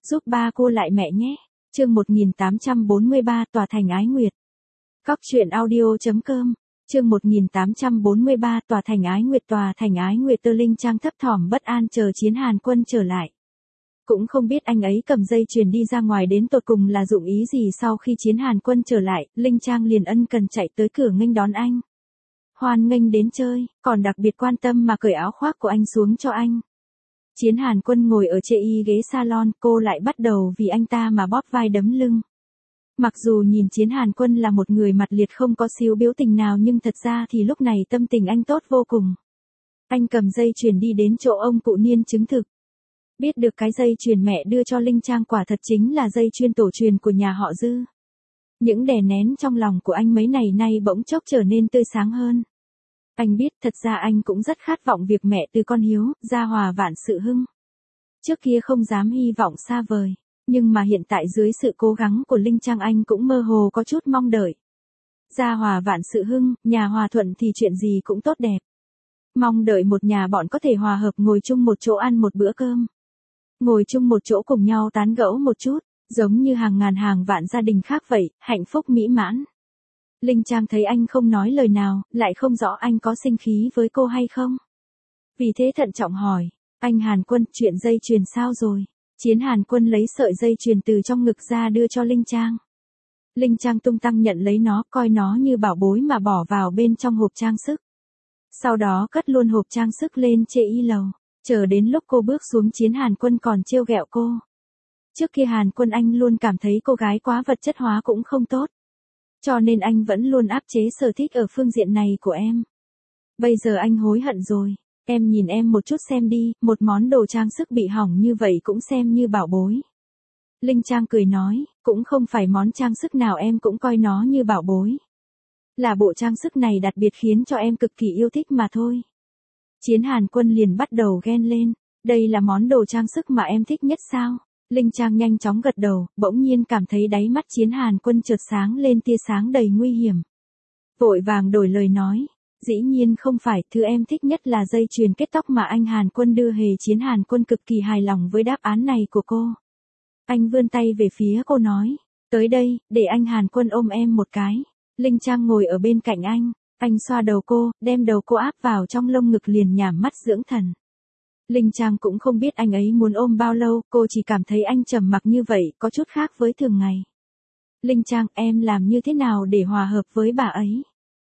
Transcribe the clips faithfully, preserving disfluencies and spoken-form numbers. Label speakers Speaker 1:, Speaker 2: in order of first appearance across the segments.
Speaker 1: giúp ba cô lại mẹ nhé. Chương một nghìn tám trăm bốn mươi ba Tòa thành Ái Nguyệt. Cóc truyện audio chấm com. Chương một nghìn tám trăm bốn mươi ba Tòa thành Ái Nguyệt. Tòa thành Ái Nguyệt. Tơ Linh Trang thấp thỏm bất an chờ Chiến Hàn Quân trở lại. Cũng không biết anh ấy cầm dây chuyền đi ra ngoài đến tột cùng là dụng ý gì. Sau khi Chiến Hàn Quân trở lại, Linh Trang liền ân cần chạy tới cửa nghênh đón anh. Hoan nghênh đến chơi, còn đặc biệt quan tâm mà cởi áo khoác của anh xuống cho anh. Chiến Hàn Quân ngồi ở chê y ghế salon, cô lại bắt đầu vì anh ta mà bóp vai đấm lưng. Mặc dù nhìn Chiến Hàn Quân là một người mặt liệt không có xíu biểu tình nào, nhưng thật ra thì lúc này tâm tình anh tốt vô cùng. Anh cầm dây chuyền đi đến chỗ ông cụ Niên chứng thực. Biết được cái dây chuyền mẹ đưa cho Linh Trang quả thật chính là dây chuyền tổ truyền của nhà họ Dư. Những đè nén trong lòng của anh mấy ngày nay bỗng chốc trở nên tươi sáng hơn. Anh biết thật ra anh cũng rất khát vọng việc mẹ từ con hiếu, gia hòa vạn sự hưng. Trước kia không dám hy vọng xa vời, nhưng mà hiện tại dưới sự cố gắng của Linh Trang anh cũng mơ hồ có chút mong đợi. Gia hòa vạn sự hưng, nhà hòa thuận thì chuyện gì cũng tốt đẹp. Mong đợi một nhà bọn có thể hòa hợp ngồi chung một chỗ ăn một bữa cơm. Ngồi chung một chỗ cùng nhau tán gẫu một chút, giống như hàng ngàn hàng vạn gia đình khác vậy, hạnh phúc mỹ mãn. Linh Trang thấy anh không nói lời nào, lại không rõ anh có sinh khí với cô hay không. Vì thế thận trọng hỏi, anh Hàn Quân, chuyện dây chuyền sao rồi? Chiến Hàn Quân lấy sợi dây chuyền từ trong ngực ra đưa cho Linh Trang. Linh Trang tung tăng nhận lấy nó, coi nó như bảo bối mà bỏ vào bên trong hộp trang sức. Sau đó cất luôn hộp trang sức lên chê y lầu, chờ đến lúc cô bước xuống Chiến Hàn Quân còn trêu ghẹo cô. Trước kia Hàn Quân anh luôn cảm thấy cô gái quá vật chất hóa cũng không tốt. Cho nên anh vẫn luôn áp chế sở thích ở phương diện này của em. Bây giờ anh hối hận rồi, em nhìn em một chút xem đi, một món đồ trang sức bị hỏng như vậy cũng xem như bảo bối. Linh Trang cười nói, cũng không phải món trang sức nào em cũng coi nó như bảo bối. Là bộ trang sức này đặc biệt khiến cho em cực kỳ yêu thích mà thôi. Chiến Hàn Quân liền bắt đầu ghen lên, đây là món đồ trang sức mà em thích nhất sao? Linh Trang nhanh chóng gật đầu, bỗng nhiên cảm thấy đáy mắt Chiến Hàn Quân chợt sáng lên tia sáng đầy nguy hiểm. Vội vàng đổi lời nói, dĩ nhiên không phải, thứ em thích nhất là dây chuyền kết tóc mà anh Hàn Quân đưa. Hề Chiến Hàn Quân cực kỳ hài lòng với đáp án này của cô. Anh vươn tay về phía cô nói, tới đây, để anh Hàn Quân ôm em một cái. Linh Trang ngồi ở bên cạnh anh, anh xoa đầu cô, đem đầu cô áp vào trong lông ngực liền nhắm mắt dưỡng thần. Linh Trang cũng không biết anh ấy muốn ôm bao lâu, cô chỉ cảm thấy anh trầm mặc như vậy, có chút khác với thường ngày. Linh Trang, em làm như thế nào để hòa hợp với bà ấy?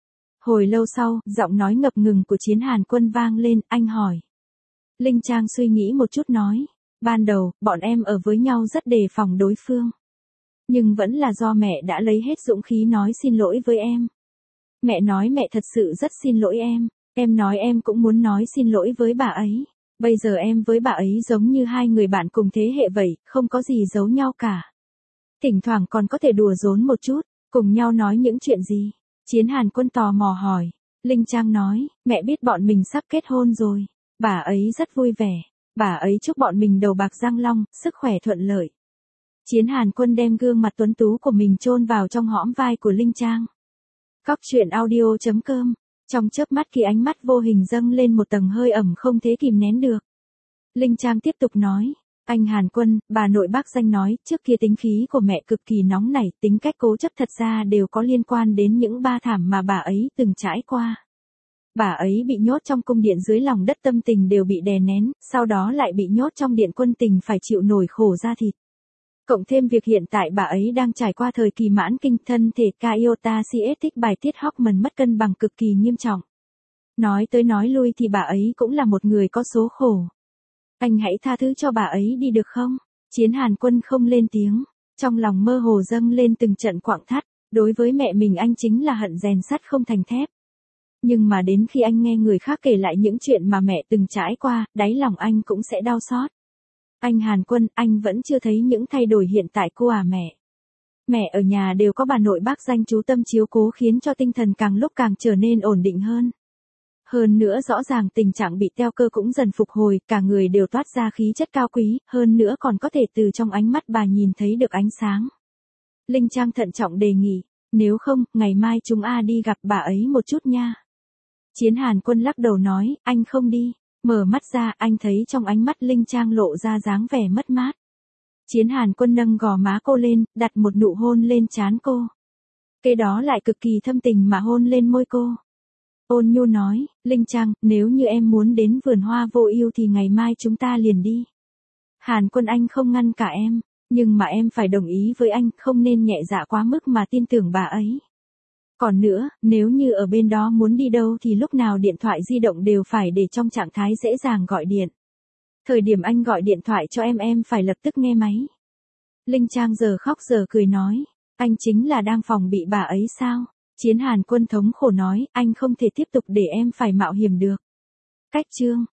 Speaker 1: Hồi lâu sau, giọng nói ngập ngừng của Chiến Hàn Quân vang lên, anh hỏi. Linh Trang suy nghĩ một chút nói, ban đầu, bọn em ở với nhau rất đề phòng đối phương. Nhưng vẫn là do mẹ đã lấy hết dũng khí nói xin lỗi với em. Mẹ nói mẹ thật sự rất xin lỗi em, em nói em cũng muốn nói xin lỗi với bà ấy. Bây giờ em với bà ấy giống như hai người bạn cùng thế hệ vậy, không có gì giấu nhau cả. Thỉnh thoảng còn có thể đùa giỡn một chút, cùng nhau nói những chuyện gì? Chiến Hàn Quân tò mò hỏi. Linh Trang nói, mẹ biết bọn mình sắp kết hôn rồi. Bà ấy rất vui vẻ. Bà ấy chúc bọn mình đầu bạc răng long, sức khỏe thuận lợi. Chiến Hàn Quân đem gương mặt tuấn tú của mình chôn vào trong hõm vai của Linh Trang. Cóc truyện audio chấm com. Trong chớp mắt khi ánh mắt vô hình dâng lên một tầng hơi ẩm không thể kìm nén được. Linh Trang tiếp tục nói, anh Hàn Quân, bà nội bác danh nói, trước kia tính khí của mẹ cực kỳ nóng nảy, tính cách cố chấp thật ra đều có liên quan đến những ba thảm mà bà ấy từng trải qua. Bà ấy bị nhốt trong cung điện dưới lòng đất, tâm tình đều bị đè nén, sau đó lại bị nhốt trong điện quân tình phải chịu nổi khổ da thịt. Cộng thêm việc hiện tại bà ấy đang trải qua thời kỳ mãn kinh, thân thể iota thích bài tiết hormone mất cân bằng cực kỳ nghiêm trọng. Nói tới nói lui thì bà ấy cũng là một người có số khổ. Anh hãy tha thứ cho bà ấy đi được không? Chiến Hàn Quân không lên tiếng, trong lòng mơ hồ dâng lên từng trận quặn thắt, đối với mẹ mình anh chính là hận rèn sắt không thành thép. Nhưng mà đến khi anh nghe người khác kể lại những chuyện mà mẹ từng trải qua, đáy lòng anh cũng sẽ đau xót. Anh Hàn Quân, anh vẫn chưa thấy những thay đổi hiện tại cô à mẹ? Mẹ ở nhà đều có bà nội bác danh chú tâm chiếu cố khiến cho tinh thần càng lúc càng trở nên ổn định hơn. Hơn nữa rõ ràng tình trạng bị teo cơ cũng dần phục hồi, cả người đều toát ra khí chất cao quý, hơn nữa còn có thể từ trong ánh mắt bà nhìn thấy được ánh sáng. Linh Trang thận trọng đề nghị, nếu không, ngày mai chúng a đi gặp bà ấy một chút nha. Chiến Hàn Quân lắc đầu nói, anh không đi. Mở mắt ra, anh thấy trong ánh mắt Linh Trang lộ ra dáng vẻ mất mát. Chiến Hàn Quân nâng gò má cô lên, đặt một nụ hôn lên trán cô. Kế đó lại cực kỳ thâm tình mà hôn lên môi cô. Ôn nhu nói, Linh Trang, nếu như em muốn đến vườn hoa vô ưu thì ngày mai chúng ta liền đi. Hàn Quân anh không ngăn cả em, nhưng mà em phải đồng ý với anh, không nên nhẹ dạ quá mức mà tin tưởng bà ấy. Còn nữa, nếu như ở bên đó muốn đi đâu thì lúc nào điện thoại di động đều phải để trong trạng thái dễ dàng gọi điện. Thời điểm anh gọi điện thoại cho em em phải lập tức nghe máy. Linh Trang giờ khóc giờ cười nói, anh chính là đang phòng bị bà ấy sao? Chiến Hàn Quân thống khổ nói, anh không thể tiếp tục để em phải mạo hiểm được. Cách chương